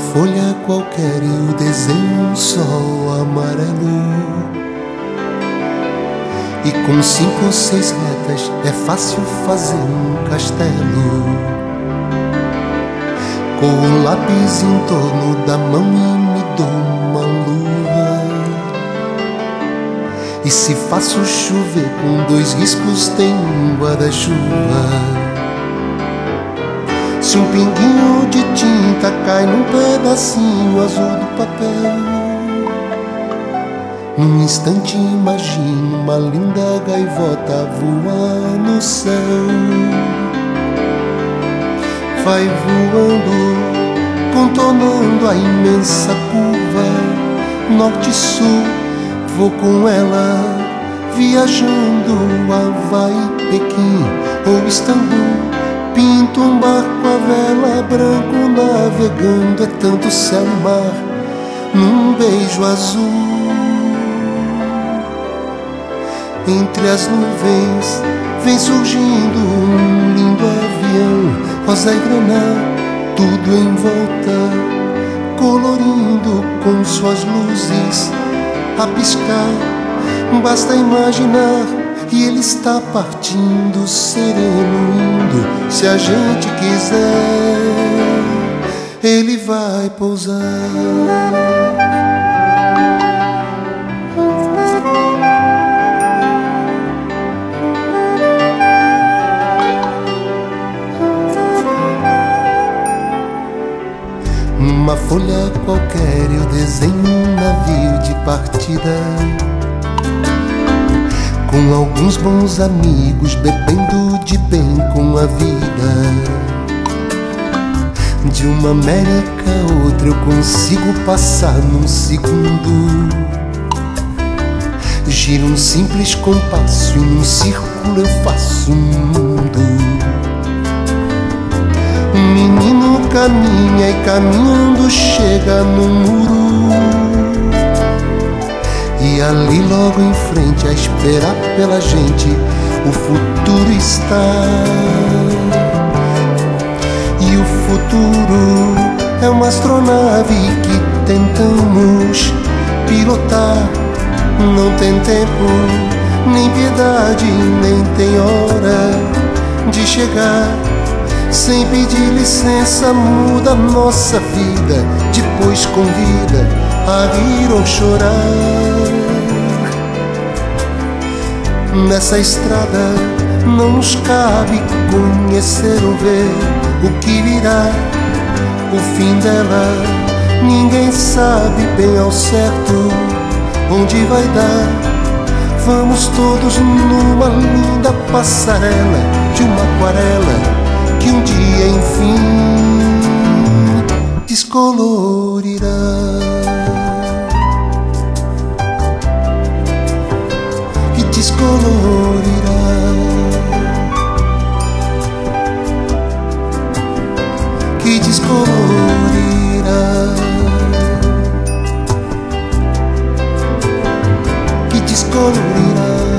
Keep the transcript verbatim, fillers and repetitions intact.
folha qualquer eu desenho um sol amarelo, e com cinco ou seis retas é fácil fazer um castelo. Com o lápis em torno da mão e me dou uma luva, e se faço chover com dois riscos tem um guarda-chuva. Se um pinguinho de tinta cai num pedacinho azul do papel, num instante imagino uma linda gaivota voar no céu. Vai voando, contornando a imensa curva, norte e sul, vou com ela, viajando Havaí, Pequim ou Istambul. Pinto um barco a vela, branco navegando, é tanto céu e mar num beijo azul. Entre as nuvens vem surgindo um lindo avião, rosa e granada, tudo em volta, colorindo com suas luzes a piscar. Basta imaginar, e ele está partindo, sereno indo. Se a gente quiser, ele vai pousar. Numa folha qualquer eu desenho um navio de partida, com alguns bons amigos, bebendo de bem com a vida. De uma América a outra eu consigo passar num segundo. Giro um simples compasso e num círculo eu faço um mundo. Um menino caminha e caminhando chega no muro, e ali logo em frente a esperar pela gente o futuro está. E o futuro é uma astronave que tentamos pilotar. Não tem tempo, nem piedade, nem tem hora de chegar. Sem pedir licença muda nossa vida, depois convida a rir ou chorar. Nessa estrada não nos cabe conhecer ou ver o que virá, o fim dela. Ninguém sabe bem ao certo onde vai dar. Vamos todos numa linda passarela de uma aquarela que um dia enfim descolorirá. Que descolorirá. Que descolorirá. Que descolorirá.